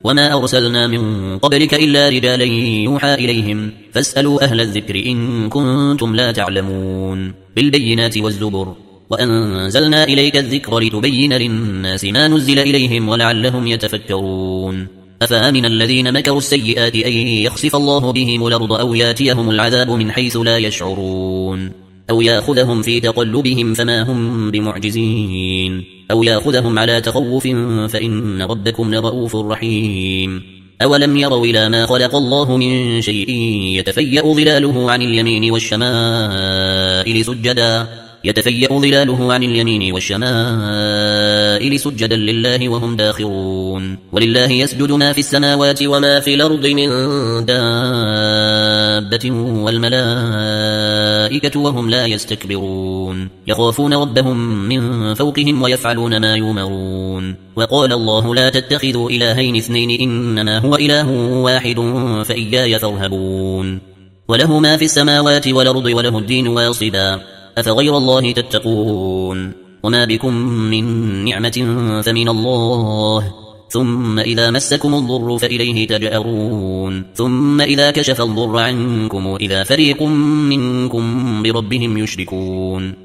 وما أرسلنا من قبلك إلا رجالا يوحى إليهم فاسألوا أهل الذكر إن كنتم لا تعلمون بالبينات والزبر وأنزلنا إليك الذكر لتبين للناس ما نزل إليهم ولعلهم يتفكرون أفأمن الذين مكروا السيئات أن يخسف الله بهم الأرض أو ياتيهم العذاب من حيث لا يشعرون أو يأخذهم في تقلبهم فما هم بمعجزين أو يأخذهم على تخوف فإن ربكم لرؤوف رحيم أولم يروا إلى ما خلق الله من شيء يتفيأ ظلاله عن اليمين والشمائل سجدا لله وهم داخرون ولله يسجد ما في السماوات وما في الأرض من دابة والملائكة وهم لا يستكبرون يخافون ربهم من فوقهم ويفعلون ما يؤمرون وقال الله لا تتخذوا إلهين اثنين إنما هو إله واحد فإياي فارهبون وله ما في السماوات والأرض وله الدين واصبا أفغير الله تتقون وما بكم من نعمة فمن الله ثم إذا مسكم الضر فإليه تجأرون ثم إذا كشف الضر عنكم إذا فريق منكم بربهم يشركون